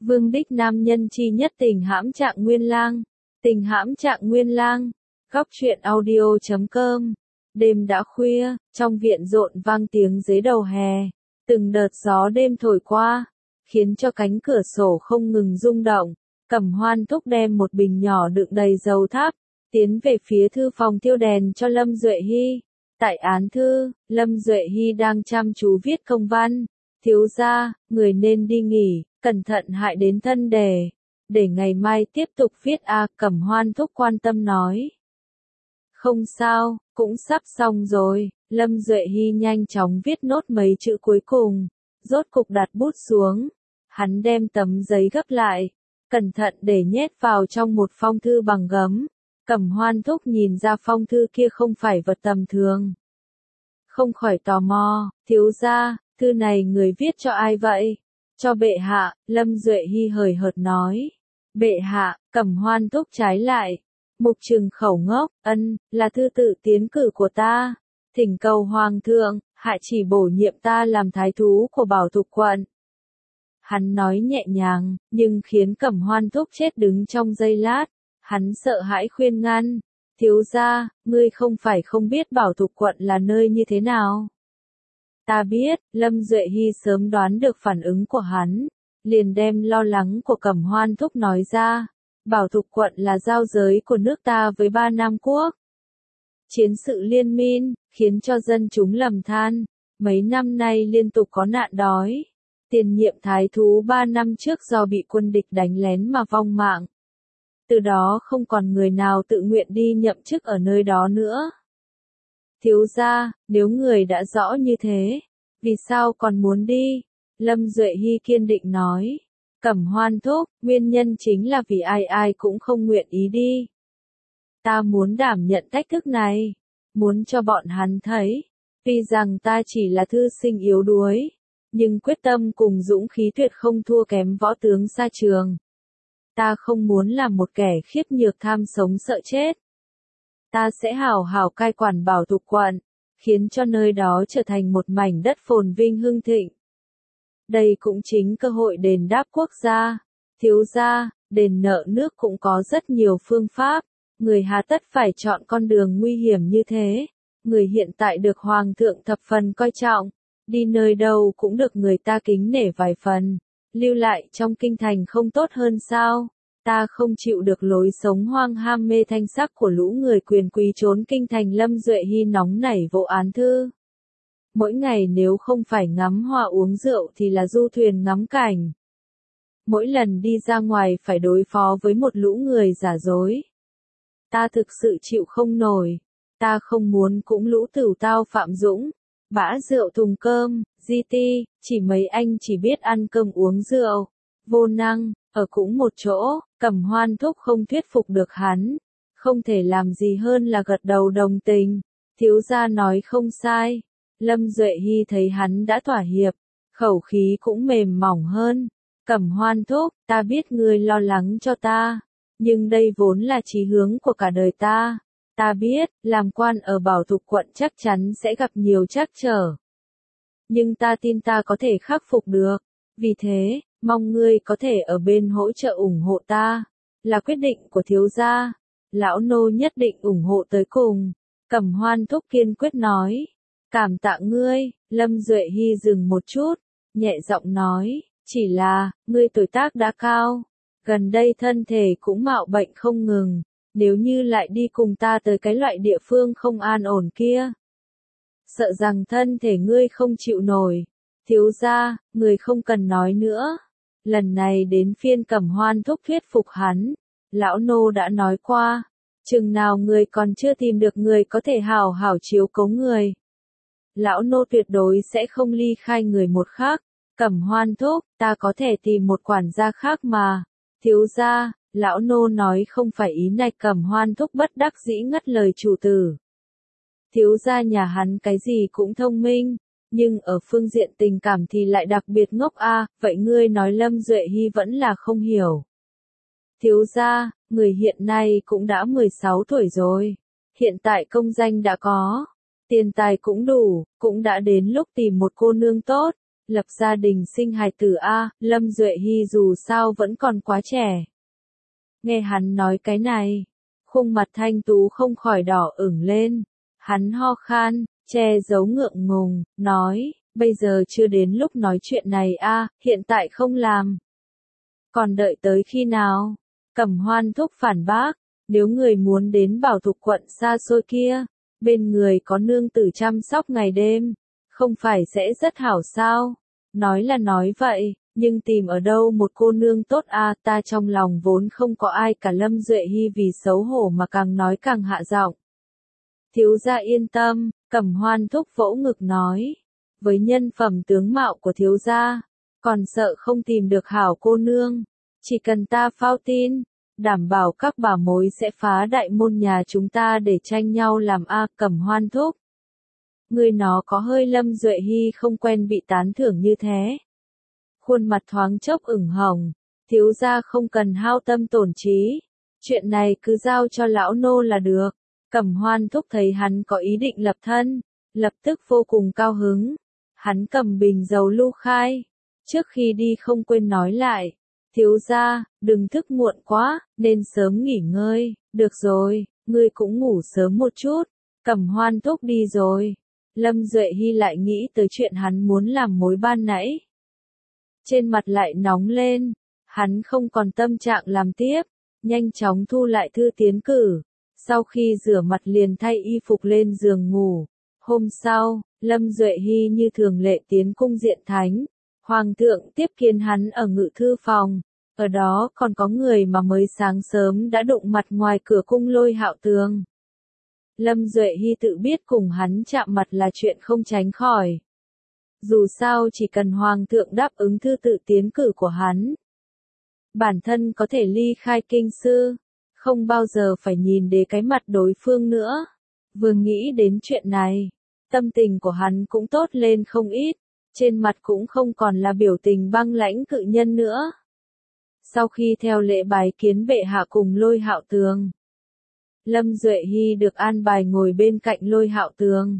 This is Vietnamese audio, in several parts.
Vương đích nam nhân chi nhất tình hãm Trạng Nguyên Lang. Tình hãm Trạng Nguyên Lang. Góc truyện audio.com. Đêm đã khuya, trong viện rộn vang tiếng dế đầu hè. Từng đợt gió đêm thổi qua, khiến cho cánh cửa sổ không ngừng rung động. Cẩm Hoan Thúc đem một bình nhỏ đựng đầy dầu thắp, tiến về phía thư phòng thiêu đèn cho Lâm Duệ Hy. Tại án thư, Lâm Duệ Hy đang chăm chú viết công văn. Thiếu gia, người nên đi nghỉ, cẩn thận hại đến thân đề. Để ngày mai tiếp tục viết Cẩm Hoan Thúc quan tâm nói. Không sao, cũng sắp xong rồi. Lâm Duệ Hy nhanh chóng viết nốt mấy chữ cuối cùng, rốt cục đặt bút xuống. Hắn đem tấm giấy gấp lại, cẩn thận để nhét vào trong một phong thư bằng gấm. Cẩm Hoan Thúc nhìn ra phong thư kia không phải vật tầm thường. Không khỏi tò mò, thiếu gia, thư này người viết cho ai vậy? Cho bệ hạ, Lâm Duệ Hy hời hợt nói. Bệ hạ, Cẩm Hoan Thúc trái lại. Mục Trừng khẩu ngốc, là thư tự tiến cử của ta. Thỉnh cầu Hoàng thượng, hạ chỉ bổ nhiệm ta làm thái thú của Bảo Thục quận. Hắn nói nhẹ nhàng, nhưng khiến Cẩm Hoan Thúc chết đứng trong giây lát. Hắn sợ hãi khuyên ngăn. Thiếu gia, ngươi không phải không biết Bảo Thục quận là nơi như thế nào. Ta biết, Lâm Duệ Hy sớm đoán được phản ứng của hắn, liền đem lo lắng của Cẩm Hoan Thúc nói ra. Bảo Thục quận là giao giới của nước ta với ba Nam quốc. Chiến sự liên miên, khiến cho dân chúng lầm than, mấy năm nay liên tục có nạn đói. Tiền nhiệm thái thú 3 năm trước do bị quân địch đánh lén mà vong mạng. Từ đó không còn người nào tự nguyện đi nhậm chức ở nơi đó nữa. Thiếu gia, nếu người đã rõ như thế, vì sao còn muốn đi? Lâm Duệ Hy kiên định nói. Cẩm Hoan Thúc, nguyên nhân chính là vì ai cũng không nguyện ý đi. Ta muốn đảm nhận thách thức này, muốn cho bọn hắn thấy, tuy rằng ta chỉ là thư sinh yếu đuối, nhưng quyết tâm cùng dũng khí tuyệt không thua kém võ tướng xa trường. Ta không muốn là một kẻ khiếp nhược tham sống sợ chết. Ta sẽ hảo hảo cai quản Bảo Thục quận, khiến cho nơi đó trở thành một mảnh đất phồn vinh hưng thịnh. Đây cũng chính cơ hội đền đáp quốc gia. Thiếu gia, đền nợ nước cũng có rất nhiều phương pháp. Người hà tất phải chọn con đường nguy hiểm như thế. Người hiện tại được Hoàng thượng thập phần coi trọng. Đi nơi đâu cũng được người ta kính nể vài phần. Lưu lại trong kinh thành không tốt hơn sao? Ta không chịu được lối sống hoang ham mê thanh sắc của lũ người quyền quý trốn kinh thành. Lâm Duệ Hy nóng nảy vỗ án thư. Mỗi ngày nếu không phải ngắm hoa uống rượu thì là du thuyền ngắm cảnh. Mỗi lần đi ra ngoài phải đối phó với một lũ người giả dối. Ta thực sự chịu không nổi. Ta không muốn cũng lũ tửu tao Phạm Dũng, bã rượu thùng cơm, di ti, chỉ mấy anh chỉ biết ăn cơm uống rượu. Vô năng, ở cũng một chỗ, Cẩm Hoan Thúc không thuyết phục được hắn. Không thể làm gì hơn là gật đầu đồng tình. Thiếu gia nói không sai. Lâm Duệ Hy thấy hắn đã thỏa hiệp, khẩu khí cũng mềm mỏng hơn. Cẩm Hoan Thúc, ta biết ngươi lo lắng cho ta, nhưng đây vốn là chí hướng của cả đời ta. Ta biết, làm quan ở Bảo Thục quận chắc chắn sẽ gặp nhiều trắc trở. Nhưng ta tin ta có thể khắc phục được. Vì thế, mong ngươi có thể ở bên hỗ trợ ủng hộ ta. Là quyết định của thiếu gia. Lão nô nhất định ủng hộ tới cùng. Cẩm Hoan Thúc kiên quyết nói. Cảm tạ ngươi. Lâm Duệ Hy dừng một chút, nhẹ giọng nói, chỉ là, ngươi tuổi tác đã cao. Gần đây thân thể cũng mạo bệnh không ngừng. Nếu như lại đi cùng ta tới cái loại địa phương không an ổn kia, sợ rằng thân thể ngươi không chịu nổi. Thiếu gia, người không cần nói nữa. Lần này đến phiên Cẩm Hoan Thúc thuyết phục hắn. Lão nô đã nói qua, chừng nào người còn chưa tìm được người có thể hảo hảo chiếu cố người, lão nô tuyệt đối sẽ không ly khai người một khác. Cẩm Hoan Thúc, ta có thể tìm một quản gia khác mà. Thiếu gia, lão nô nói không phải ý này. Cẩm Hoan Thúc bất đắc dĩ ngắt lời chủ tử. Thiếu gia nhà hắn cái gì cũng thông minh, nhưng ở phương diện tình cảm thì lại đặc biệt ngốc vậy ngươi nói. Lâm Duệ Hy vẫn là không hiểu. Thiếu gia, người hiện nay cũng đã 16 tuổi rồi. Hiện tại công danh đã có, tiền tài cũng đủ, cũng đã đến lúc tìm một cô nương tốt. lập gia đình sinh hài tử a, Lâm Duệ Hy dù sao vẫn còn quá trẻ. Nghe hắn nói cái này, khuôn mặt thanh tú không khỏi đỏ ửng lên, hắn ho khan, che giấu ngượng ngùng, nói, bây giờ chưa đến lúc nói chuyện này a, hiện tại không làm. Còn đợi tới khi nào? Cẩm Hoan thúc phản bác, nếu người muốn đến Bảo Thục quận xa xôi kia, bên người có nương tử chăm sóc ngày đêm, không phải sẽ rất hảo sao? Nói là nói vậy, nhưng tìm ở đâu một cô nương tốt a, ta trong lòng vốn không có ai cả. Lâm Duệ Hy vì xấu hổ mà càng nói càng hạ giọng. Thiếu gia yên tâm, Cẩm Hoan thúc vỗ ngực nói, với nhân phẩm tướng mạo của thiếu gia, còn sợ không tìm được hảo cô nương, chỉ cần ta phao tin, đảm bảo các bà mối sẽ phá đại môn nhà chúng ta để tranh nhau làm a. Cẩm Hoan thúc, người nó có hơi. Lâm Duệ Hy không quen bị tán thưởng như thế, khuôn mặt thoáng chốc ửng hồng, thiếu gia không cần hao tâm tổn trí, chuyện này cứ giao cho lão nô là được. Cẩm Hoan thúc thấy hắn có ý định lập thân, lập tức vô cùng cao hứng, hắn cầm bình dầu lưu khai, trước khi đi không quên nói lại, thiếu gia, đừng thức muộn quá, nên sớm nghỉ ngơi, được rồi, ngươi cũng ngủ sớm một chút. Cẩm Hoan thúc đi rồi, Lâm Duệ Hy lại nghĩ tới chuyện hắn muốn làm mối ban nãy. Trên mặt lại nóng lên, hắn không còn tâm trạng làm tiếp, nhanh chóng thu lại thư tiến cử. Sau khi rửa mặt liền thay y phục lên giường ngủ. Hôm sau, Lâm Duệ Hy như thường lệ tiến cung diện thánh. Hoàng thượng tiếp kiến hắn ở ngự thư phòng. Ở đó còn có người mà mới sáng sớm đã đụng mặt ngoài cửa cung Lôi Hạo Tường. Lâm Duệ Hy tự biết cùng hắn chạm mặt là chuyện không tránh khỏi. Dù sao chỉ cần Hoàng thượng đáp ứng thư tự tiến cử của hắn, bản thân có thể ly khai kinh sư, không bao giờ phải nhìn đến cái mặt đối phương nữa. Vừa nghĩ đến chuyện này, tâm tình của hắn cũng tốt lên không ít, trên mặt cũng không còn là biểu tình băng lãnh cự nhân nữa. Sau khi theo lễ bái kiến bệ hạ cùng Lôi Hạo Tường, Lâm Duệ Hy được an bài ngồi bên cạnh Lôi Hạo Tường,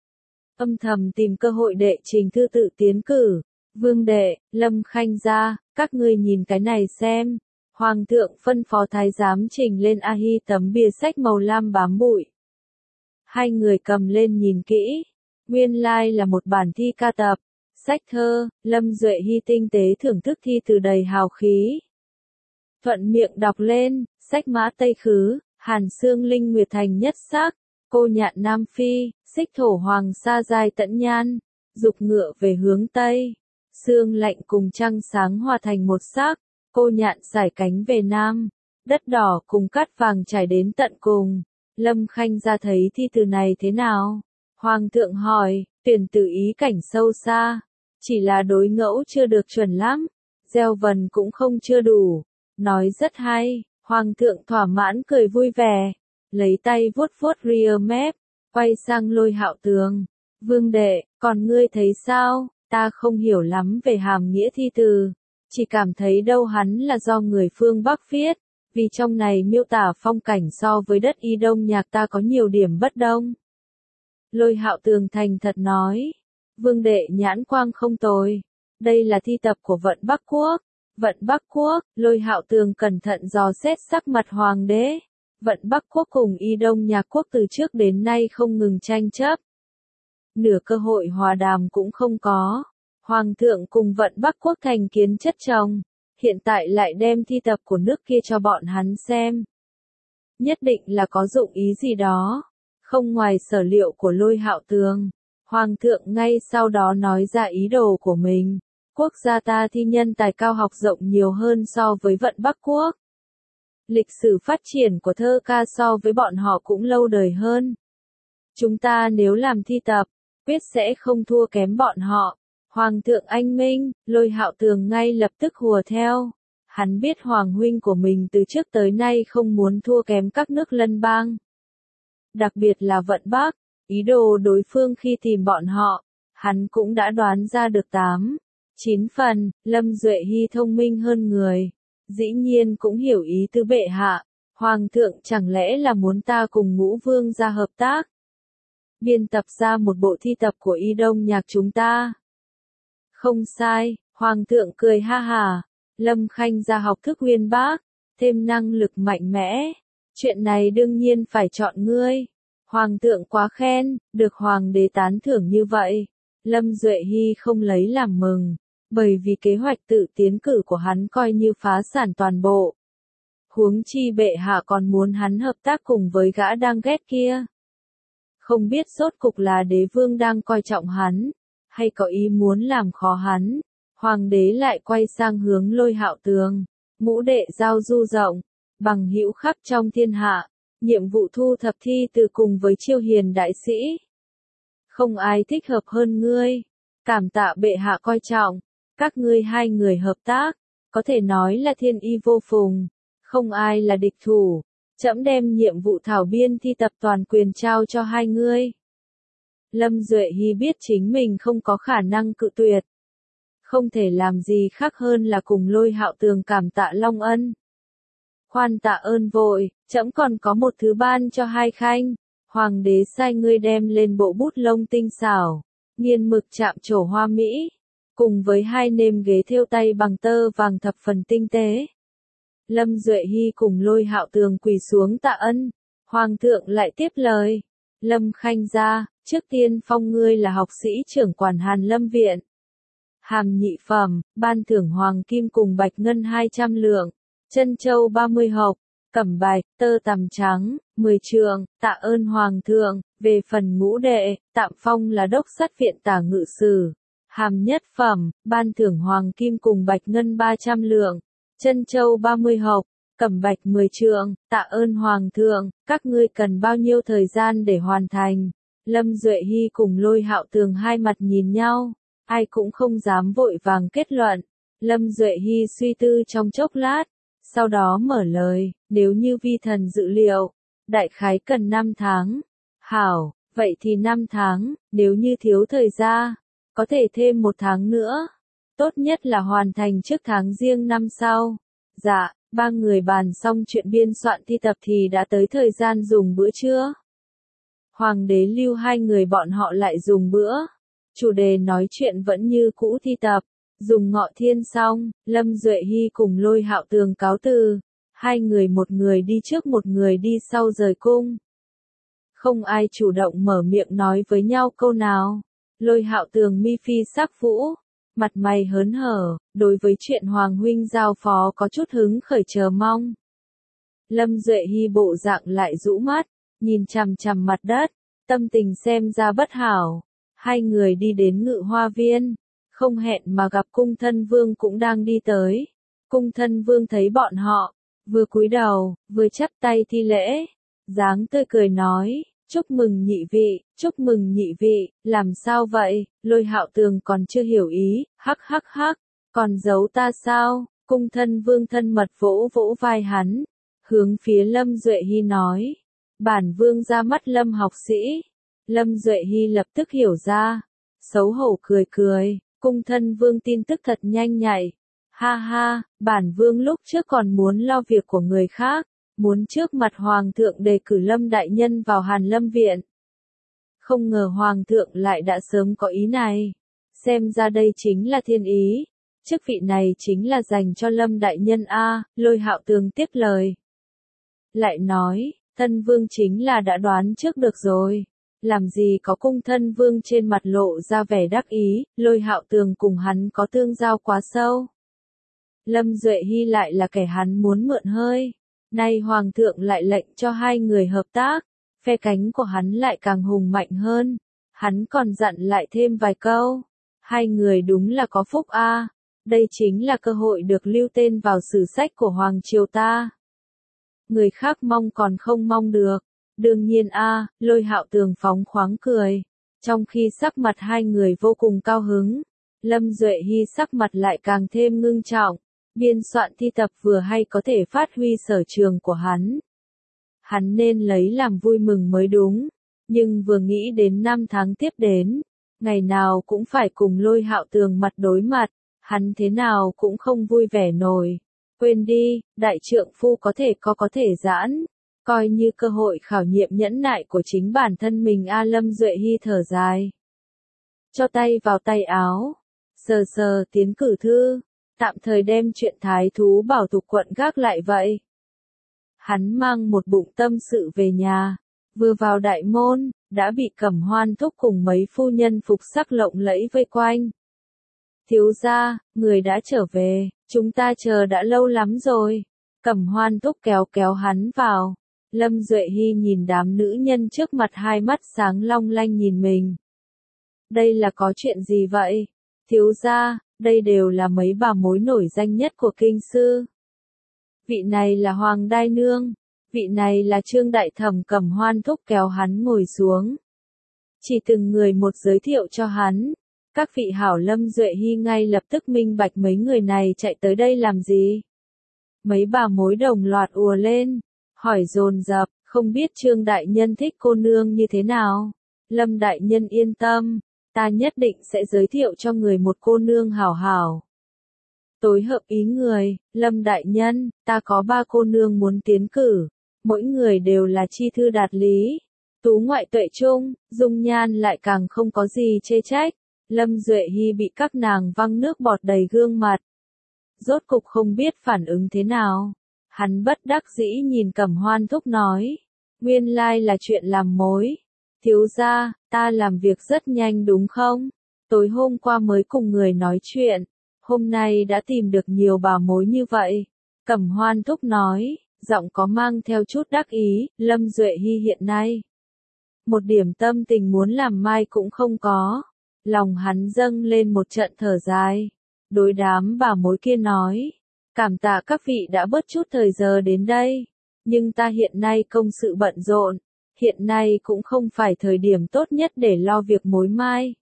âm thầm tìm cơ hội đệ trình thư tự tiến cử. Vương đệ, Lâm Khanh gia, các ngươi nhìn cái này xem. Hoàng thượng phân phó thái giám trình lên A-hi tấm bìa sách màu lam bám bụi. Hai người cầm lên nhìn kỹ, nguyên lai là một bản thi ca tập, sách thơ. Lâm Duệ Hy tinh tế thưởng thức thi từ đầy hào khí. Thuận miệng đọc lên, sách mã Tây Khứ, Hàn Xương Linh Nguyệt Thành nhất sắc, cô nhạn Nam Phi, xích thổ hoàng sa giai tẫn nhan, dục ngựa về hướng Tây, sương lạnh cùng trăng sáng hòa thành một sắc, cô nhạn sải cánh về Nam, đất đỏ cùng cát vàng trải đến tận cùng. Lâm Khanh ra thấy thi từ này thế nào? Hoàng thượng hỏi, tuyển tử ý cảnh sâu xa, chỉ là đối ngẫu chưa được chuẩn lắm, gieo vần cũng không chưa đủ, nói rất hay. Hoàng thượng thỏa mãn cười vui vẻ, lấy tay vuốt vuốt ria mép, quay sang Lôi Hạo Tường. Vương đệ, còn ngươi thấy sao? Ta không hiểu lắm về hàm nghĩa thi từ, chỉ cảm thấy đâu hắn là do người phương Bắc viết, vì trong này miêu tả phong cảnh so với đất Y Đông nhạc ta có nhiều điểm bất đồng. Lôi Hạo Tường thành thật nói, vương đệ nhãn quang không tồi, đây là thi tập của Vận Bắc Quốc. Vận Bắc Quốc, Lôi Hạo Tường cẩn thận dò xét sắc mặt hoàng đế. Vận Bắc Quốc cùng Y Đông nhạc quốc từ trước đến nay không ngừng tranh chấp, nửa cơ hội hòa đàm cũng không có. Hoàng thượng cùng Vận Bắc Quốc thành kiến chất chồng, hiện tại lại đem thi tập của nước kia cho bọn hắn xem. Nhất định là có dụng ý gì đó, không ngoài sở liệu của Lôi Hạo Tường. Hoàng thượng ngay sau đó nói ra ý đồ của mình. Quốc gia ta thi nhân tài cao học rộng nhiều hơn so với Vận Bắc Quốc. Lịch sử phát triển của thơ ca so với bọn họ cũng lâu đời hơn. Chúng ta nếu làm thi tập, quyết sẽ không thua kém bọn họ. Hoàng thượng anh minh, Lôi Hạo Tường ngay lập tức hùa theo. Hắn biết hoàng huynh của mình từ trước tới nay không muốn thua kém các nước lân bang. Đặc biệt là Vận Bắc, ý đồ đối phương khi tìm bọn họ, hắn cũng đã đoán ra được 9 phần. Lâm Duệ Hy thông minh hơn người, dĩ nhiên cũng hiểu ý tứ bệ hạ. Hoàng thượng chẳng lẽ là muốn ta cùng Ngũ Vương ra hợp tác, biên tập ra một bộ thi tập của Y Đông nhạc chúng ta? Không sai, Hoàng thượng cười ha hả. Lâm Khanh ra học thức uyên bác, thêm năng lực mạnh mẽ. Chuyện này đương nhiên phải chọn ngươi. Hoàng thượng quá khen, được hoàng đế tán thưởng như vậy. Lâm Duệ Hy không lấy làm mừng, bởi vì kế hoạch tự tiến cử của hắn coi như phá sản toàn bộ. Huống chi bệ hạ còn muốn hắn hợp tác cùng với gã đang ghét kia. Không biết rốt cục là đế vương đang coi trọng hắn, hay có ý muốn làm khó hắn. Hoàng đế lại quay sang hướng Lôi Hạo Tường, ngũ đệ giao du rộng, bằng hữu khắp trong thiên hạ, nhiệm vụ thu thập thi từ cùng với Chiêu Hiền đại sĩ. Không ai thích hợp hơn ngươi, cảm tạ bệ hạ coi trọng, các ngươi hai người hợp tác, có thể nói là thiên y vô phùng, không ai là địch thủ, trẫm đem nhiệm vụ thảo biên thi tập toàn quyền trao cho hai ngươi. Lâm Duệ Hy biết chính mình không có khả năng cự tuyệt. Không thể làm gì khác hơn là cùng Lôi Hạo Tường cảm tạ long ân. Khoan tạ ơn vội, trẫm còn có một thứ ban cho hai khanh. Hoàng đế sai ngươi đem lên bộ bút lông tinh xảo, nghiên mực chạm trổ hoa mỹ, cùng với hai nêm ghế thêu tay bằng tơ vàng thập phần tinh tế. Lâm Duệ Hy cùng Lôi Hạo Tường quỳ xuống tạ ân. Hoàng thượng lại tiếp lời. Lâm Khanh gia, trước tiên phong ngươi là học sĩ trưởng quản Hàn Lâm Viện. Hàm nhị phẩm, ban thưởng hoàng kim cùng bạch ngân 200 lượng, trân châu 30 hộc, cẩm bạch, tơ tằm trắng, 10 trượng, tạ ơn hoàng thượng. Về phần ngũ đệ, tạm phong là đốc sát viện tả ngự sử. Hàm nhất phẩm, ban thưởng hoàng kim cùng bạch ngân 300 lượng, trân châu 30 hộc, cẩm bạch 10 trượng, tạ ơn hoàng thượng. Các ngươi cần bao nhiêu thời gian để hoàn thành? Lâm Duệ Hy cùng Lôi Hạo Tường hai mặt nhìn nhau, ai cũng không dám vội vàng kết luận. Lâm Duệ Hy suy tư trong chốc lát, sau đó mở lời, nếu như vi thần dự liệu, đại khái cần 5 tháng. Hảo, vậy thì 5 tháng, nếu như thiếu thời gian, có thể thêm 1 tháng nữa. Tốt nhất là hoàn thành trước tháng Giêng năm sau. Dạ, ba người bàn xong chuyện biên soạn thi tập thì đã tới thời gian dùng bữa trưa. Hoàng đế lưu hai người bọn họ lại dùng bữa. Chủ đề nói chuyện vẫn như cũ thi tập. Dùng ngọ thiên xong, Lâm Duệ Hy cùng Lôi Hạo Tường cáo từ. Hai người một người đi trước một người đi sau rời cung. Không ai chủ động mở miệng nói với nhau câu nào. Lôi Hạo Tường mi phi sắc vũ, mặt mày hớn hở, đối với chuyện Hoàng huynh giao phó có chút hứng khởi chờ mong. Lâm Duệ Hy bộ dạng lại rũ mắt, nhìn chằm chằm mặt đất, tâm tình xem ra bất hảo. Hai người đi đến Ngự Hoa Viên, không hẹn mà gặp cung thân vương cũng đang đi tới. Cung thân vương thấy bọn họ, vừa cúi đầu, vừa chắp tay thi lễ, dáng tươi cười nói, chúc mừng nhị vị, chúc mừng nhị vị, làm sao vậy? Lôi Hạo Tường còn chưa hiểu ý, hắc hắc hắc, còn giấu ta sao? Cung thân vương thân mật vỗ vỗ vai hắn, hướng phía Lâm Duệ Hy nói, bản vương ra mắt Lâm học sĩ. Lâm Duệ Hy lập tức hiểu ra, xấu hổ cười cười, cung thân vương tin tức thật nhanh nhạy. Ha ha, bản vương lúc trước còn muốn lo việc của người khác, muốn trước mặt hoàng thượng đề cử Lâm đại nhân vào Hàn Lâm viện. Không ngờ hoàng thượng lại đã sớm có ý này. Xem ra đây chính là thiên ý. Chức vị này chính là dành cho Lâm đại nhân a. Lôi Hạo Tường tiếp lời. Lại nói, thân vương chính là đã đoán trước được rồi. Làm gì có cung thân vương trên mặt lộ ra vẻ đắc ý, Lôi Hạo Tường cùng hắn có tương giao quá sâu. Lâm Duệ Hy lại là kẻ hắn muốn mượn hơi. Nay hoàng thượng lại lệnh cho hai người hợp tác, phe cánh của hắn lại càng hùng mạnh hơn. Hắn còn dặn lại thêm vài câu. Hai người đúng là có phúc a. Đây chính là cơ hội được lưu tên vào sử sách của hoàng triều ta. Người khác mong còn không mong được. Đương nhiên a, Lôi Hạo Tường phóng khoáng cười. Trong khi sắc mặt hai người vô cùng cao hứng, Lâm Duệ Hy sắc mặt lại càng thêm ngưng trọng. Biên soạn thi tập vừa hay có thể phát huy sở trường của hắn. Hắn nên lấy làm vui mừng mới đúng. Nhưng vừa nghĩ đến 5 tháng tiếp đến, ngày nào cũng phải cùng Lôi Hạo Tường mặt đối mặt, hắn thế nào cũng không vui vẻ nổi. Quên đi, đại trượng phu có thể giãn, coi như cơ hội khảo nghiệm nhẫn nại của chính bản thân mình a. Lâm Duệ Hy thở dài, cho tay vào tay áo, sờ sờ tiến cử thư, tạm thời đem chuyện thái thú bảo tục quận gác lại vậy. Hắn mang một bụng tâm sự về nhà, vừa vào đại môn, đã bị Cẩm Hoan thúc cùng mấy phu nhân phục sắc lộng lẫy vây quanh. Thiếu gia, người đã trở về, chúng ta chờ đã lâu lắm rồi. Cẩm Hoan thúc kéo kéo hắn vào. Lâm Duệ Hy nhìn đám nữ nhân trước mặt, hai mắt sáng long lanh nhìn mình. Đây là có chuyện gì vậy? Thiếu gia, đây đều là mấy bà mối nổi danh nhất của kinh sư. Vị này là Hoàng Đai Nương, vị này là Trương Đại Thẩm. Cẩm Hoan thúc kéo hắn ngồi xuống. Chỉ từng người một giới thiệu cho hắn. Các vị hảo. Lâm Duệ Hy ngay lập tức minh bạch mấy người này chạy tới đây làm gì. Mấy bà mối đồng loạt ùa lên, hỏi dồn dập, không biết Trương Đại Nhân thích cô nương như thế nào. Lâm Đại Nhân yên tâm, ta nhất định sẽ giới thiệu cho người một cô nương hảo hảo. Tối hợp ý người, Lâm Đại Nhân, ta có 3 cô nương muốn tiến cử, mỗi người đều là chi thư đạt lý, tú ngoại tuệ trung, dung nhan lại càng không có gì chê trách. Lâm Duệ Hy bị các nàng văng nước bọt đầy gương mặt. Rốt cục không biết phản ứng thế nào. Hắn bất đắc dĩ nhìn Cẩm Hoan thúc nói. Nguyên lai là chuyện làm mối. Thiếu gia, ta làm việc rất nhanh đúng không? Tối hôm qua mới cùng người nói chuyện. Hôm nay đã tìm được nhiều bà mối như vậy. Cẩm Hoan thúc nói, giọng có mang theo chút đắc ý. Lâm Duệ Hy hiện nay một điểm tâm tình muốn làm mai cũng không có. Lòng hắn dâng lên một trận thở dài. Đối đám bà mối kia nói, cảm tạ các vị đã bớt chút thời giờ đến đây. Nhưng ta hiện nay công sự bận rộn, hiện nay cũng không phải thời điểm tốt nhất để lo việc mối mai.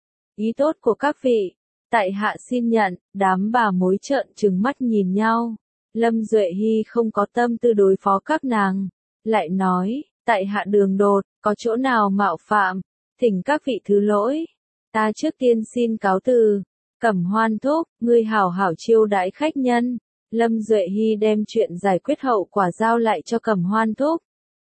Ý tốt của các vị, tại hạ xin nhận. Đám bà mối trợn trừng mắt nhìn nhau. Lâm Duệ Hy không có tâm tư đối phó các nàng, lại nói, tại hạ đường đột, có chỗ nào mạo phạm, thỉnh các vị thứ lỗi. Ta trước tiên xin cáo từ. Cẩm Hoan thúc, ngươi hảo hảo chiêu đãi khách nhân. Lâm Duệ Hy đem chuyện giải quyết hậu quả giao lại cho Cẩm Hoan thúc.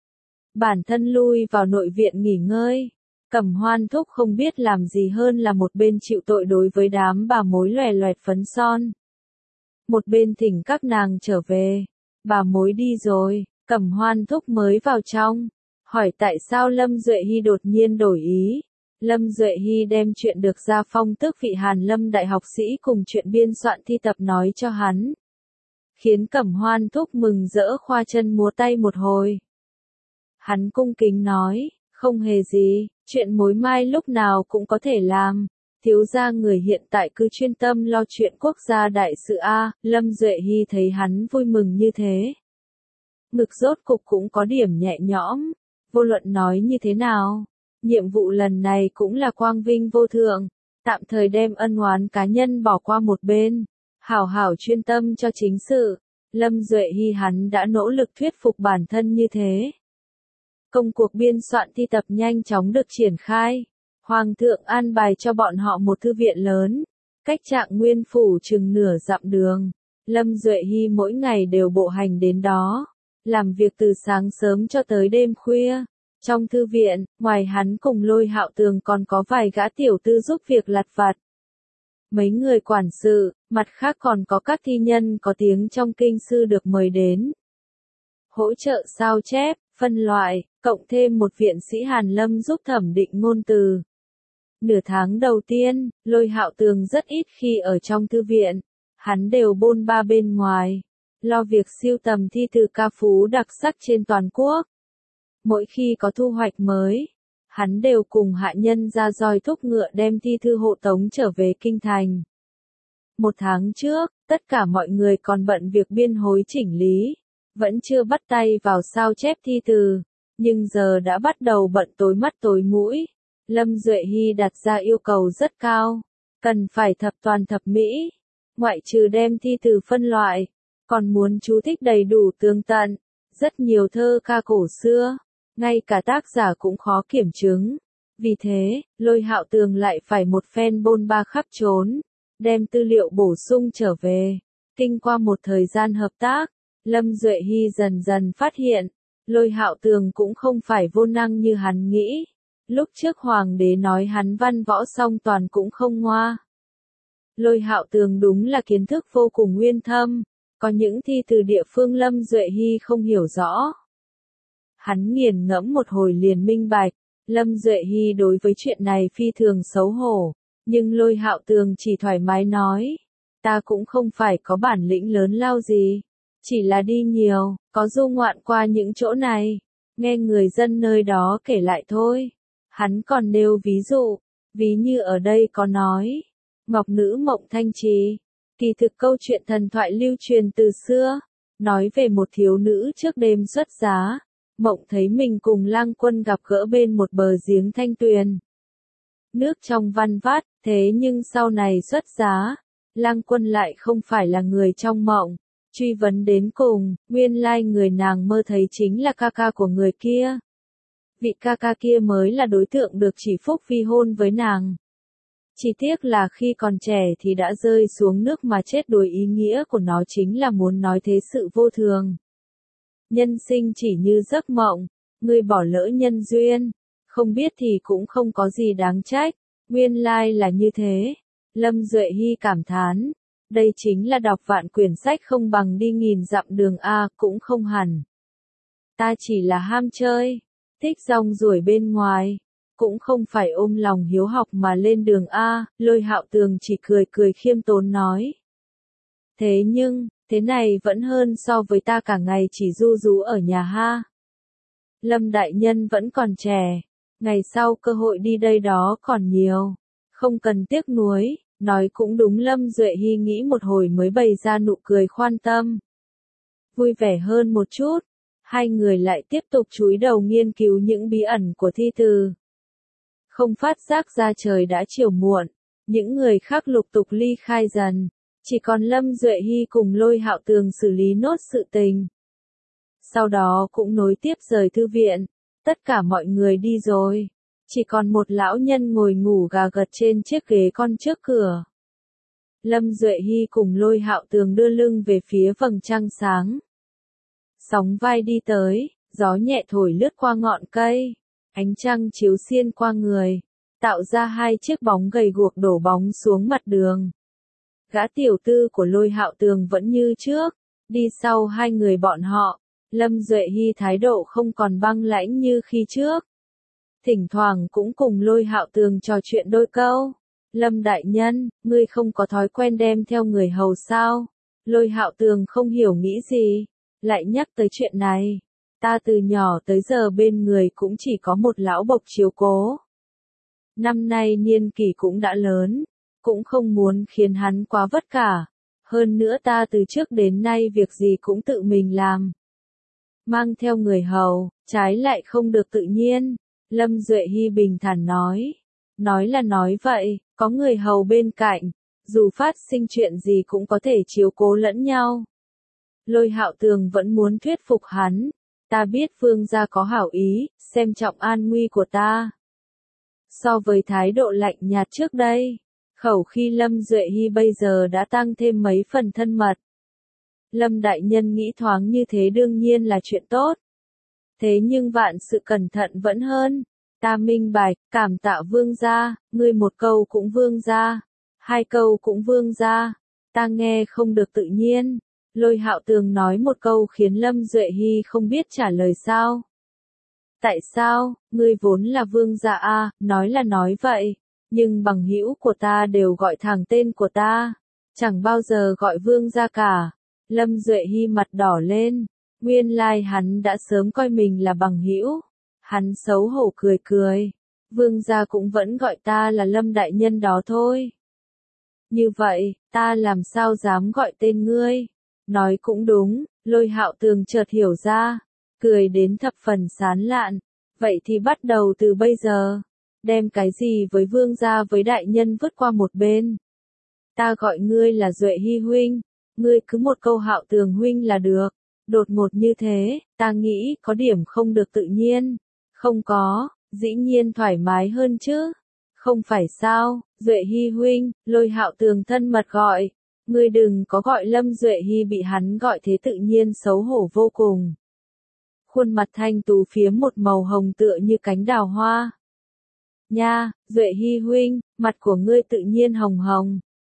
Bản thân lui vào nội viện nghỉ ngơi. Cẩm Hoan thúc không biết làm gì hơn là một bên chịu tội đối với đám bà mối loè loẹt phấn son. Một bên thỉnh các nàng trở về. Bà mối đi rồi, Cẩm Hoan thúc mới vào trong. Hỏi tại sao Lâm Duệ Hy đột nhiên đổi ý. Lâm Duệ Hy đem chuyện được gia phong tước vị Hàn Lâm đại học sĩ cùng chuyện biên soạn thi tập nói cho hắn. Khiến Cẩm Hoan thúc mừng rỡ khoa chân múa tay một hồi. Hắn cung kính nói, không hề gì, chuyện mối mai lúc nào cũng có thể làm. Thiếu gia người hiện tại cứ chuyên tâm lo chuyện quốc gia đại sự a. Lâm Duệ Hy thấy hắn vui mừng như thế. Ngực rốt cục cũng có điểm nhẹ nhõm. Vô luận nói như thế nào. Nhiệm vụ lần này cũng là quang vinh vô thượng, tạm thời đem ân oán cá nhân bỏ qua một bên, hảo hảo chuyên tâm cho chính sự. Lâm Duệ Hy hắn đã nỗ lực thuyết phục bản thân như thế. Công cuộc biên soạn thi tập nhanh chóng được triển khai. Hoàng thượng an bài cho bọn họ một thư viện lớn, cách Trạng Nguyên phủ chừng nửa dặm đường. Lâm Duệ Hy mỗi ngày đều bộ hành đến đó, làm việc từ sáng sớm cho tới đêm khuya. Trong thư viện, ngoài hắn cùng Lôi Hạo Tường còn có vài gã tiểu tư giúp việc lặt vặt. Mấy người quản sự, mặt khác còn có các thi nhân có tiếng trong kinh sư được mời đến. Hỗ trợ sao chép, phân loại, cộng thêm một viện sĩ Hàn Lâm giúp thẩm định ngôn từ. Nửa tháng đầu tiên, Lôi Hạo Tường rất ít khi ở trong thư viện, hắn đều bôn ba bên ngoài, lo việc siêu tầm thi từ ca phú đặc sắc trên toàn quốc. Mỗi khi có thu hoạch mới, hắn đều cùng hạ nhân ra roi thúc ngựa đem thi thư hộ tống trở về kinh thành. 1 tháng trước, tất cả mọi người còn bận việc biên hối chỉnh lý, vẫn chưa bắt tay vào sao chép thi từ, nhưng giờ đã bắt đầu bận tối mắt tối mũi. Lâm Duệ Hy đặt ra yêu cầu rất cao, cần phải thập toàn thập mỹ, ngoại trừ đem thi từ phân loại, còn muốn chú thích đầy đủ tường tận, rất nhiều thơ ca cổ xưa. Ngay cả tác giả cũng khó kiểm chứng. Vì thế, Lôi Hạo Tường lại phải một phen bôn ba khắp trốn, đem tư liệu bổ sung trở về. Kinh qua một thời gian hợp tác, Lâm Duệ Hy dần dần phát hiện, Lôi Hạo Tường cũng không phải vô năng như hắn nghĩ. Lúc trước Hoàng đế nói hắn văn võ song toàn cũng không ngoa. Lôi Hạo Tường đúng là kiến thức vô cùng uyên thâm, có những thi từ địa phương Lâm Duệ Hy không hiểu rõ. Hắn nghiền ngẫm một hồi liền minh bạch, Lâm Duệ Hy đối với chuyện này phi thường xấu hổ, nhưng Lôi Hạo Tường chỉ thoải mái nói, ta cũng không phải có bản lĩnh lớn lao gì, chỉ là đi nhiều, có du ngoạn qua những chỗ này, nghe người dân nơi đó kể lại thôi. Hắn còn nêu ví dụ, ví như ở đây có nói, Ngọc Nữ Mộng Thanh Trì, kỳ thực câu chuyện thần thoại lưu truyền từ xưa, nói về một thiếu nữ trước đêm xuất giá, mộng thấy mình cùng Lang Quân gặp gỡ bên một bờ giếng thanh tuyền. Nước trong văn vát, thế nhưng sau này xuất giá, Lang Quân lại không phải là người trong mộng, truy vấn đến cùng, nguyên lai người nàng mơ thấy chính là ca ca của người kia. Vị ca ca kia mới là đối tượng được chỉ phúc phi hôn với nàng. Chỉ tiếc là khi còn trẻ thì đã rơi xuống nước mà chết đuối, ý nghĩa của nó chính là muốn nói thế sự vô thường. Nhân sinh chỉ như giấc mộng, người bỏ lỡ nhân duyên, không biết thì cũng không có gì đáng trách, nguyên lai là như thế. Lâm Duệ Hy cảm thán, đây chính là đọc vạn quyển sách không bằng đi nghìn dặm đường A, cũng không hẳn. Ta chỉ là ham chơi, thích rong ruổi bên ngoài, cũng không phải ôm lòng hiếu học mà lên đường A. Lôi Hạo Tường chỉ cười cười khiêm tốn nói. Thế nhưng, thế này vẫn hơn so với ta cả ngày chỉ ru rú ở nhà ha. Lâm đại nhân vẫn còn trẻ, ngày sau cơ hội đi đây đó còn nhiều, không cần tiếc nuối. Nói cũng đúng, Lâm Duệ Hy nghĩ một hồi mới bày ra nụ cười khoan tâm. Vui vẻ hơn một chút, hai người lại tiếp tục chúi đầu nghiên cứu những bí ẩn của thi từ. Không phát giác ra trời đã chiều muộn, những người khác lục tục ly khai dần, chỉ còn Lâm Duệ Hy cùng Lôi Hạo Tường xử lý nốt sự tình. Sau đó cũng nối tiếp rời thư viện, tất cả mọi người đi rồi. Chỉ còn một lão nhân ngồi ngủ gà gật trên chiếc ghế con trước cửa. Lâm Duệ Hy cùng Lôi Hạo Tường đưa lưng về phía vầng trăng sáng. Sóng vai đi tới, gió nhẹ thổi lướt qua ngọn cây, ánh trăng chiếu xiên qua người, tạo ra hai chiếc bóng gầy guộc đổ bóng xuống mặt đường. Gã tiểu tư của Lôi Hạo Tường vẫn như trước, đi sau hai người bọn họ. Lâm Duệ Hy thái độ không còn băng lãnh như khi trước. Thỉnh thoảng cũng cùng Lôi Hạo Tường trò chuyện đôi câu. Lâm đại nhân, ngươi không có thói quen đem theo người hầu sao? Lôi Hạo Tường không hiểu nghĩ gì, lại nhắc tới chuyện này. Ta từ nhỏ tới giờ bên người cũng chỉ có một lão bộc chiếu cố. Năm nay niên kỷ cũng đã lớn, cũng không muốn khiến hắn quá vất vả. Hơn nữa ta từ trước đến nay việc gì cũng tự mình làm. Mang theo người hầu, trái lại không được tự nhiên. Lâm Duệ Hy bình thản nói. Nói là nói vậy, có người hầu bên cạnh, dù phát sinh chuyện gì cũng có thể chiếu cố lẫn nhau. Lôi Hạo Tường vẫn muốn thuyết phục hắn. Ta biết vương gia có hảo ý, xem trọng an nguy của ta. So với thái độ lạnh nhạt trước đây, khẩu khi Lâm Duệ Hy bây giờ đã tăng thêm mấy phần thân mật. Lâm đại nhân nghĩ thoáng như thế đương nhiên là chuyện tốt. Thế nhưng vạn sự cẩn thận vẫn hơn. Ta minh bạch, cảm tạ vương gia, ngươi một câu cũng vương gia, hai câu cũng vương gia. Ta nghe không được tự nhiên. Lôi Hạo Tường nói một câu khiến Lâm Duệ Hy không biết trả lời sao. Tại sao, ngươi vốn là vương gia a, nói là nói vậy, nhưng bằng hữu của ta đều gọi thẳng tên của ta, chẳng bao giờ gọi vương gia cả. Lâm Duệ Hy mặt đỏ lên, nguyên lai hắn đã sớm coi mình là bằng hữu. Hắn xấu hổ cười cười, vương gia cũng vẫn gọi ta là Lâm đại nhân đó thôi. Như vậy, ta làm sao dám gọi tên ngươi? Nói cũng đúng, Lôi Hạo Tường chợt hiểu ra, cười đến thập phần sán lạn. Vậy thì bắt đầu từ bây giờ, đem cái gì với vương gia với đại nhân vứt qua một bên. Ta gọi ngươi là Duệ Hy huynh, ngươi cứ một câu Hạo Tường huynh là được. Đột ngột như thế, ta nghĩ có điểm không được tự nhiên. Không có, dĩ nhiên thoải mái hơn chứ. Không phải sao, Duệ Hy huynh, Lôi Hạo Tường thân mật gọi. Ngươi đừng có gọi Lâm Duệ Hy bị hắn gọi thế tự nhiên xấu hổ vô cùng. Khuôn mặt thanh tú phiếm một màu hồng tựa như cánh đào hoa. Nha, Duệ Hy huynh, mặt của ngươi tự nhiên hồng hồng,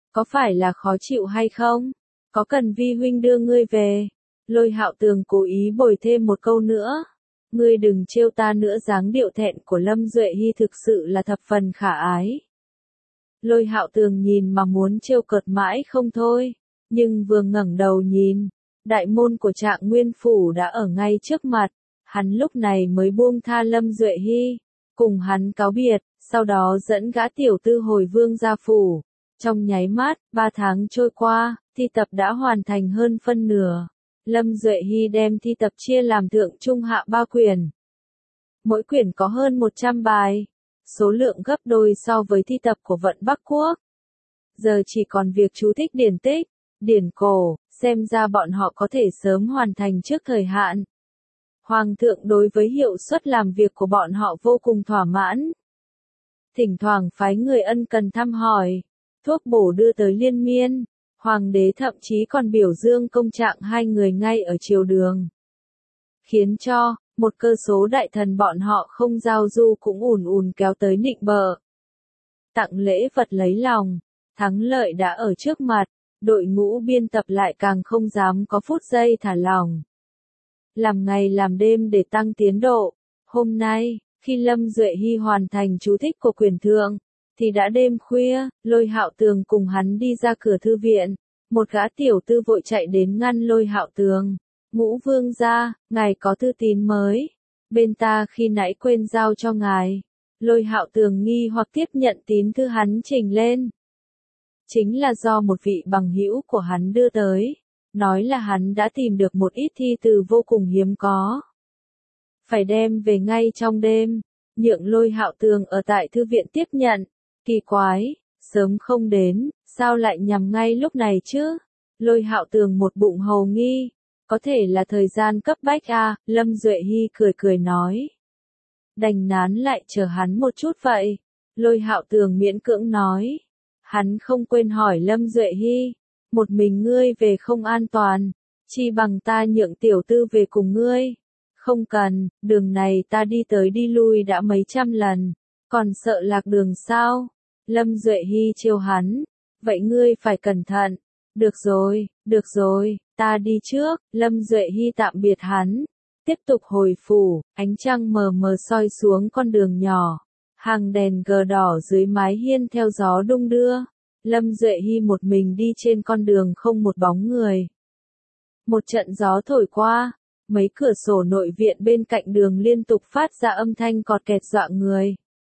Có phải là khó chịu hay không? Có cần vi huynh đưa ngươi về? Lôi Hạo Tường cố ý bồi thêm một câu nữa. Ngươi đừng trêu ta nữa, dáng điệu thẹn của Lâm Duệ Hy thực sự là thập phần khả ái. Lôi Hạo Tường nhìn mà muốn trêu cợt mãi không thôi, nhưng vừa ngẩng đầu nhìn, đại môn của Trạng Nguyên phủ đã ở ngay trước mặt, hắn lúc này mới buông tha Lâm Duệ Hy, cùng hắn cáo biệt, sau đó dẫn gã tiểu tư hồi Vương gia phủ. Trong nháy mắt, 3 tháng trôi qua, thi tập đã hoàn thành hơn phân nửa. Lâm Duệ Hy đem thi tập chia làm thượng trung hạ 3 quyển. Mỗi quyển có hơn 100 bài, số lượng gấp đôi so với thi tập của Vận Bắc Quốc. Giờ chỉ còn việc chú thích điển tích, điển cổ, xem ra bọn họ có thể sớm hoàn thành trước thời hạn. Hoàng thượng đối với hiệu suất làm việc của bọn họ vô cùng thỏa mãn. Thỉnh thoảng phái người ân cần thăm hỏi, thuốc bổ đưa tới liên miên. Hoàng đế thậm chí còn biểu dương công trạng hai người ngay ở triều đường. Khiến cho, một cơ số đại thần bọn họ không giao du cũng ùn ùn kéo tới nịnh bợ. Tặng lễ vật lấy lòng, thắng lợi đã ở trước mặt, đội ngũ biên tập lại càng không dám có phút giây thả lỏng. Làm ngày làm đêm để tăng tiến độ, hôm nay, khi Lâm Duệ Hy hoàn thành chú thích của quyển thượng, thì đã đêm khuya, Lôi Hạo Tường cùng hắn đi ra cửa thư viện, một gã tiểu tư vội chạy đến ngăn Lôi Hạo Tường. Ngũ vương gia, ngài có thư tín mới, bên ta khi nãy quên giao cho ngài. Lôi Hạo Tường nghi hoặc tiếp nhận tín thư hắn trình lên. Chính là do một vị bằng hữu của hắn đưa tới, nói là hắn đã tìm được một ít thi từ vô cùng hiếm có. Phải đem về ngay trong đêm, nhượng Lôi Hạo Tường ở tại thư viện tiếp nhận. Kỳ quái, sớm không đến, sao lại nhằm ngay lúc này chứ? Lôi Hạo Tường một bụng hầu nghi, có thể là thời gian cấp bách à, Lâm Duệ Hy cười cười nói. Đành nán lại chờ hắn một chút vậy. Lôi Hạo Tường miễn cưỡng nói. Hắn không quên hỏi Lâm Duệ Hy, một mình ngươi về không an toàn, chi bằng ta nhượng tiểu tư về cùng ngươi. Không cần, đường này ta đi tới đi lui đã mấy trăm lần, còn sợ lạc đường sao? Lâm Duệ Hy trêu hắn, vậy ngươi phải cẩn thận. Được rồi, ta đi trước. Lâm Duệ Hy tạm biệt hắn, tiếp tục hồi phủ, ánh trăng mờ mờ soi xuống con đường nhỏ, hàng đèn gờ đỏ dưới mái hiên theo gió đung đưa. Lâm Duệ Hy một mình đi trên con đường không một bóng người. Một trận gió thổi qua, mấy cửa sổ nội viện bên cạnh đường liên tục phát ra âm thanh cọt kẹt dọa người.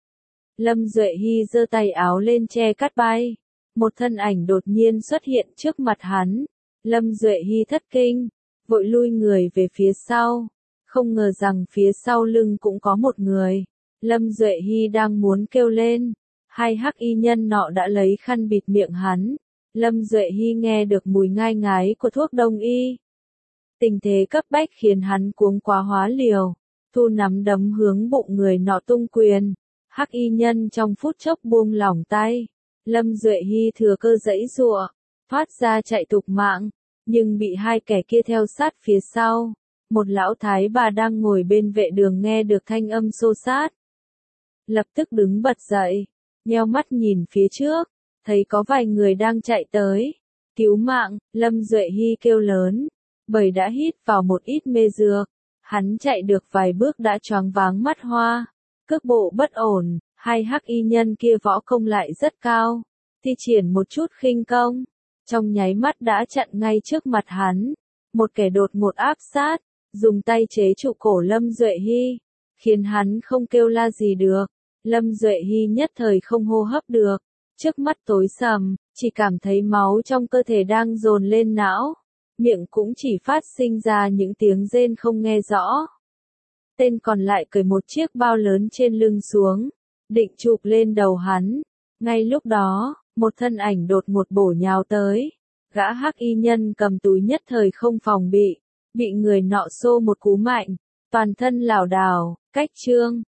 Lâm Duệ Hy giơ tay áo lên che cát bay. Một thân ảnh đột nhiên xuất hiện trước mặt hắn. Lâm Duệ Hy thất kinh, vội lui người về phía sau. Không ngờ rằng phía sau lưng cũng có một người. Lâm Duệ Hy đang muốn kêu lên. Hai hắc y nhân nọ đã lấy khăn bịt miệng hắn. Lâm Duệ Hy nghe được mùi ngai ngái của thuốc đông y. Tình thế cấp bách khiến hắn cuống quá hóa liều. Thu nắm đấm hướng bụng người nọ tung quyền. Hắc y nhân trong phút chốc buông lỏng tay. Lâm Duệ Hy thừa cơ giãy giụa, thoát ra chạy thục mạng, nhưng bị hai kẻ kia theo sát phía sau. Một lão thái bà đang ngồi bên vệ đường nghe được thanh âm xô xát. Lập tức đứng bật dậy, nheo mắt nhìn phía trước, thấy có vài người đang chạy tới. Cứu mạng, Lâm Duệ Hy kêu lớn, bởi đã hít vào một ít mê dược. Hắn chạy được vài bước đã choáng váng mắt hoa, cước bộ bất ổn. Hai hắc y nhân kia võ công lại rất cao, thi triển một chút khinh công, trong nháy mắt đã chặn ngay trước mặt hắn. Một kẻ đột ngột áp sát, dùng tay chế trụ cổ Lâm Duệ Hy, khiến hắn không kêu la gì được. Lâm Duệ Hy nhất thời không hô hấp được, trước mắt tối sầm, chỉ cảm thấy máu trong cơ thể đang dồn lên não, miệng cũng chỉ phát sinh ra những tiếng rên không nghe rõ. Tên còn lại cởi một chiếc bao lớn trên lưng xuống, định chụp lên đầu hắn. Ngay lúc đó, một thân ảnh đột ngột bổ nhào tới. Gã hắc y nhân cầm túi nhất thời không phòng bị người nọ xô một cú mạnh, toàn thân lảo đảo, cách chương.